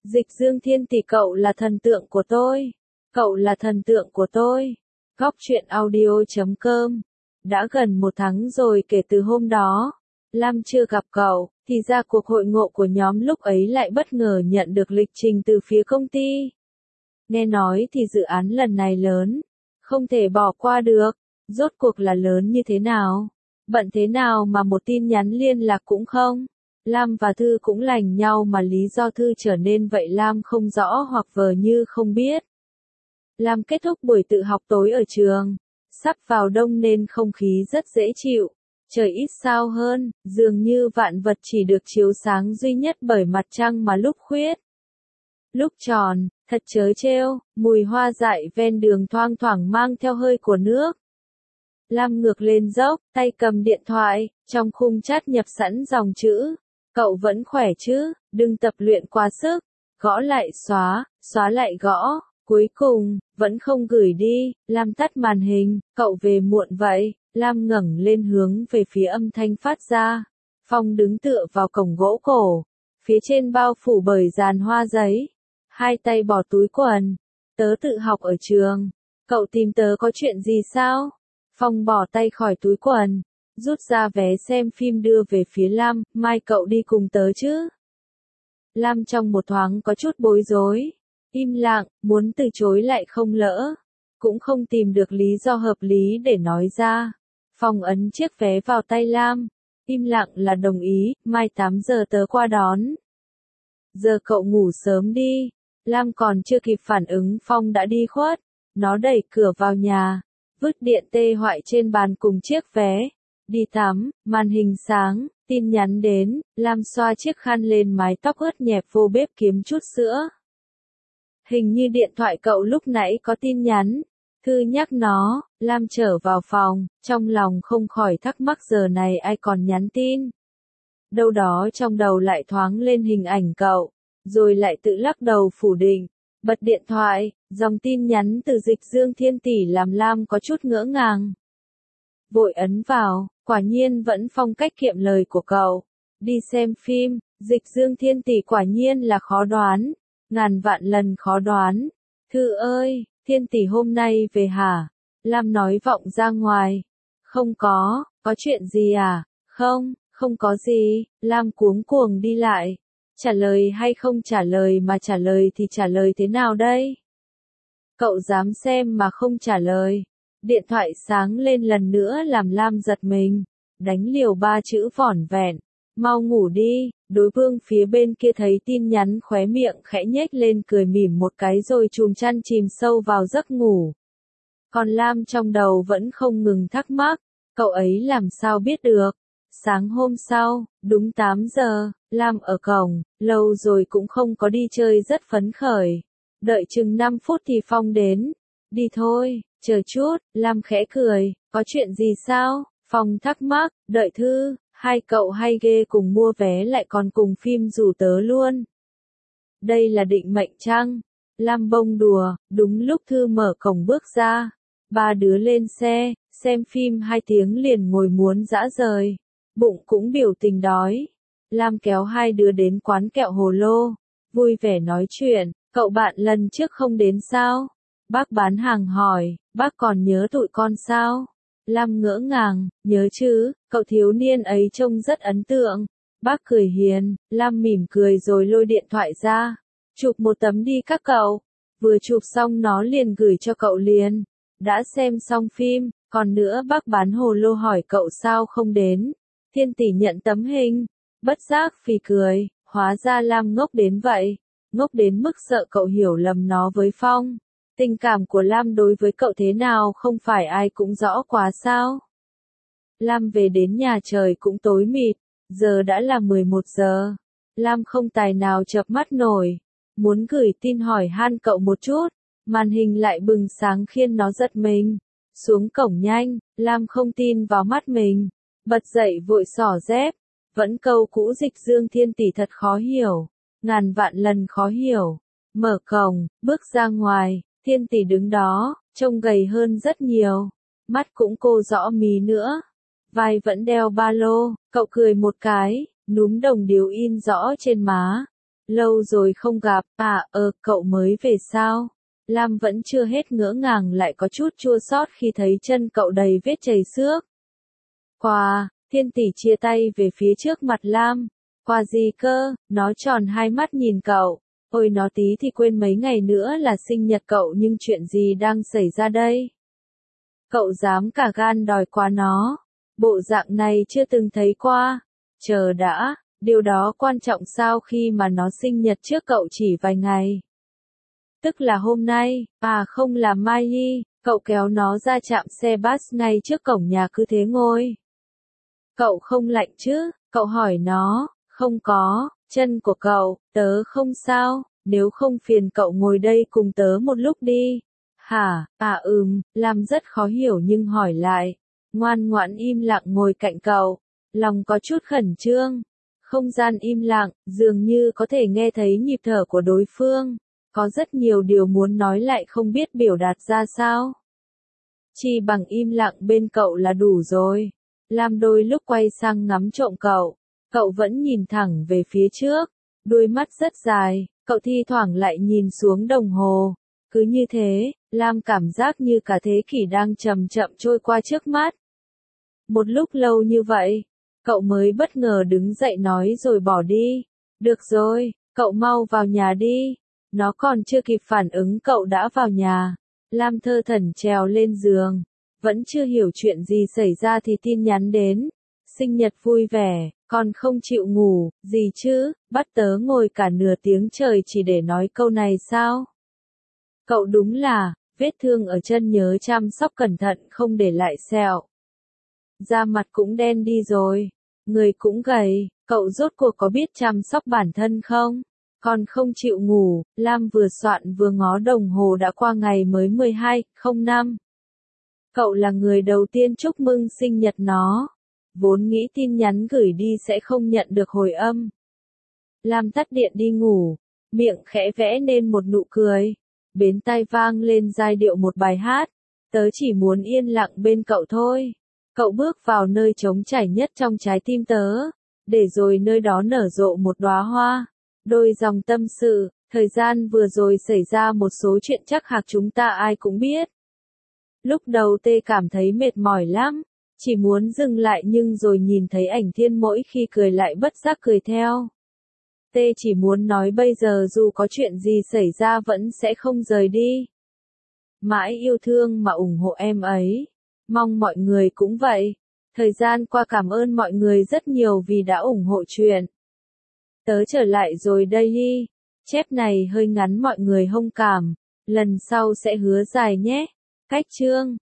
Dịch Dương Thiên Tỷ, cậu là thần tượng của tôi. Cậu là thần tượng của tôi. Góc truyện audio.com. Đã gần 1 tháng rồi kể từ hôm đó, Lam chưa gặp cậu, thì ra cuộc hội ngộ của nhóm lúc ấy lại bất ngờ nhận được lịch trình từ phía công ty. Nghe nói thì dự án lần này lớn, không thể bỏ qua được. Rốt cuộc là lớn như thế nào? Bận thế nào mà một tin nhắn liên lạc cũng không? Lam và Thư cũng lành nhau mà lý do Thư trở nên vậy Lam không rõ hoặc vờ như không biết. Lam kết thúc buổi tự học tối ở trường. Sắp vào đông nên không khí rất dễ chịu. Trời ít sao hơn, dường như vạn vật chỉ được chiếu sáng duy nhất bởi mặt trăng mà lúc khuyết. Lúc tròn, thật trớ trêu, mùi hoa dại ven đường thoang thoảng mang theo hơi của nước. Lam ngược lên dốc, tay cầm điện thoại, trong khung chat nhập sẵn dòng chữ. Cậu vẫn khỏe chứ, đừng tập luyện quá sức. Gõ lại xóa, xóa lại gõ. Cuối cùng, vẫn không gửi đi. Lam tắt màn hình, cậu về muộn vậy. Lam ngẩng lên hướng về phía âm thanh phát ra. Phong đứng tựa vào cổng gỗ cổ. Phía trên bao phủ bởi dàn hoa giấy. Hai tay bỏ túi quần. Tớ tự học ở trường. Cậu tìm tớ có chuyện gì sao? Phong bỏ tay khỏi túi quần. Rút ra vé xem phim đưa về phía Lam. Mai cậu đi cùng tớ chứ? Lam trong một thoáng có chút bối rối. Im lặng, muốn từ chối lại không lỡ. Cũng không tìm được lý do hợp lý để nói ra. Phong ấn chiếc vé vào tay Lam. Im lặng là đồng ý, mai 8 giờ tớ qua đón. Giờ cậu ngủ sớm đi. Lam còn chưa kịp phản ứng Phong đã đi khuất. Nó đẩy cửa vào nhà. Vứt điện tê hoại trên bàn cùng chiếc vé. Đi tắm, màn hình sáng, tin nhắn đến. Lam xoa chiếc khăn lên mái tóc ướt nhẹp vô bếp kiếm chút sữa. Hình như điện thoại cậu lúc nãy có tin nhắn. Thư nhắc nó. Lam trở vào phòng, trong lòng không khỏi thắc mắc giờ này ai còn nhắn tin. Đâu đó trong đầu lại thoáng lên hình ảnh cậu, rồi lại tự lắc đầu phủ định. Bật điện thoại, dòng tin nhắn từ Dịch Dương Thiên Tỷ làm Lam có chút ngỡ ngàng. Vội ấn vào, quả nhiên vẫn phong cách kiệm lời của cậu. Đi xem phim, Dịch Dương Thiên Tỷ quả nhiên là khó đoán. Ngàn vạn lần khó đoán. Thư ơi, Thiên Tỷ hôm nay về hả? Lam nói vọng ra ngoài. Không có chuyện gì à? Không có gì. Lam cuống cuồng đi lại. Trả lời hay không trả lời mà trả lời thì trả lời thế nào đây? Cậu dám xem mà không trả lời. Điện thoại sáng lên lần nữa làm Lam giật mình. Đánh liều 3 chữ vỏn vẹn. Mau ngủ đi. Đối phương phía bên kia thấy tin nhắn khóe miệng khẽ nhếch lên cười mỉm một cái rồi chùm chăn chìm sâu vào giấc ngủ. Còn Lam trong đầu vẫn không ngừng thắc mắc, cậu ấy làm sao biết được. Sáng hôm sau, đúng 8 giờ, Lam ở cổng, lâu rồi cũng không có đi chơi rất phấn khởi. Đợi chừng 5 phút thì Phong đến. Đi thôi, chờ chút, Lam khẽ cười, có chuyện gì sao? Phong thắc mắc, đợi Thư, hai cậu hay ghê cùng mua vé lại còn cùng phim rủ tớ luôn. Đây là định mệnh chăng? Lam bông đùa, đúng lúc Thư mở cổng bước ra. 3 đứa lên xe, xem phim 2 tiếng liền ngồi muốn rã rời. Bụng cũng biểu tình đói. Lam kéo 2 đứa đến quán kẹo hồ lô. Vui vẻ nói chuyện, cậu bạn lần trước không đến sao? Bác bán hàng hỏi, bác còn nhớ tụi con sao? Lam ngỡ ngàng, nhớ chứ, cậu thiếu niên ấy trông rất ấn tượng. Bác cười hiền, Lam mỉm cười rồi lôi điện thoại ra. Chụp một tấm đi các cậu. Vừa chụp xong nó liền gửi cho cậu liền. Đã xem xong phim, còn nữa bác bán hồ lô hỏi cậu sao không đến. Thiên Tỷ nhận tấm hình. Bất giác phì cười, hóa ra Lam ngốc đến vậy. Ngốc đến mức sợ cậu hiểu lầm nó với Phong. Tình cảm của Lam đối với cậu thế nào không phải ai cũng rõ quá sao. Lam về đến nhà trời cũng tối mịt, giờ đã là 11 giờ. Lam không tài nào chợp mắt nổi. Muốn gửi tin hỏi han cậu một chút, màn hình lại bừng sáng khiến nó giật mình. Xuống cổng nhanh, Lam không tin vào mắt mình. Bật dậy vội xỏ dép. Vẫn câu cũ Dịch Dương Thiên Tỷ thật khó hiểu. Ngàn vạn lần khó hiểu. Mở cổng, bước ra ngoài, Thiên Tỷ đứng đó, trông gầy hơn rất nhiều. Mắt cũng cô rõ mí nữa. Vai vẫn đeo ba lô, cậu cười một cái, núm đồng điếu in rõ trên má. lâu rồi không gặp, cậu mới về sao? Lam vẫn chưa hết ngỡ ngàng lại có chút chua xót khi thấy chân cậu đầy vết chảy xước. Quà, Thiên Tỷ chia tay về phía trước mặt Lam. Quà gì cơ? Nó tròn hai mắt nhìn cậu. Ôi nó tí thì quên mấy ngày nữa là sinh nhật cậu nhưng chuyện gì đang xảy ra đây? Cậu dám cả gan đòi quà nó. Bộ dạng này chưa từng thấy qua. Chờ đã, điều đó quan trọng sao khi mà nó sinh nhật trước cậu chỉ vài ngày? Tức là hôm nay, không là mai đi, cậu kéo nó ra trạm xe bus ngay trước cổng nhà cứ thế ngồi. Cậu không lạnh chứ? Cậu hỏi nó, không có, chân của cậu, tớ không sao, nếu không phiền cậu ngồi đây cùng tớ một lúc đi. Hả, Lam rất khó hiểu nhưng hỏi lại, ngoan ngoãn im lặng ngồi cạnh cậu, lòng có chút khẩn trương. Không gian im lặng, dường như có thể nghe thấy nhịp thở của đối phương. Có rất nhiều điều muốn nói lại không biết biểu đạt ra sao. Chỉ bằng im lặng bên cậu là đủ rồi. Lam đôi lúc quay sang ngắm trộm cậu. Cậu vẫn nhìn thẳng về phía trước. Đôi mắt rất dài, cậu thi thoảng lại nhìn xuống đồng hồ. Cứ như thế, Lam cảm giác như cả thế kỷ đang chậm chậm trôi qua trước mắt. Một lúc lâu như vậy, cậu mới bất ngờ đứng dậy nói rồi bỏ đi. Được rồi, cậu mau vào nhà đi. Nó còn chưa kịp phản ứng cậu đã vào nhà. Lam thơ thẩn trèo lên giường. Vẫn chưa hiểu chuyện gì xảy ra thì tin nhắn đến. Sinh nhật vui vẻ, còn không chịu ngủ, gì chứ, bắt tớ ngồi cả nửa tiếng trời chỉ để nói câu này sao? Cậu đúng là, vết thương ở chân nhớ chăm sóc cẩn thận không để lại sẹo. Da mặt cũng đen đi rồi, người cũng gầy, cậu rốt cuộc có biết chăm sóc bản thân không? Còn không chịu ngủ, Lam vừa soạn vừa ngó đồng hồ đã qua ngày mới 12/05. Cậu là người đầu tiên chúc mừng sinh nhật nó. Vốn nghĩ tin nhắn gửi đi sẽ không nhận được hồi âm. Lam tắt điện đi ngủ, miệng khẽ vẽ nên một nụ cười. Bên tai vang lên giai điệu một bài hát. Tớ chỉ muốn yên lặng bên cậu thôi. Cậu bước vào nơi trống trải nhất trong trái tim tớ. Để rồi nơi đó nở rộ một đóa hoa. Đôi dòng tâm sự, thời gian vừa rồi xảy ra một số chuyện chắc hẳn chúng ta ai cũng biết. Lúc đầu tê cảm thấy mệt mỏi lắm, chỉ muốn dừng lại nhưng rồi nhìn thấy ảnh Thiên mỗi khi cười lại bất giác cười theo. Tê chỉ muốn nói bây giờ dù có chuyện gì xảy ra vẫn sẽ không rời đi. Mãi yêu thương mà ủng hộ em ấy. Mong mọi người cũng vậy. Thời gian qua cảm ơn mọi người rất nhiều vì đã ủng hộ chuyện. Tớ trở lại rồi đây đi. Chép này hơi ngắn mọi người thông cảm. Lần sau sẽ hứa dài nhé. Cách chương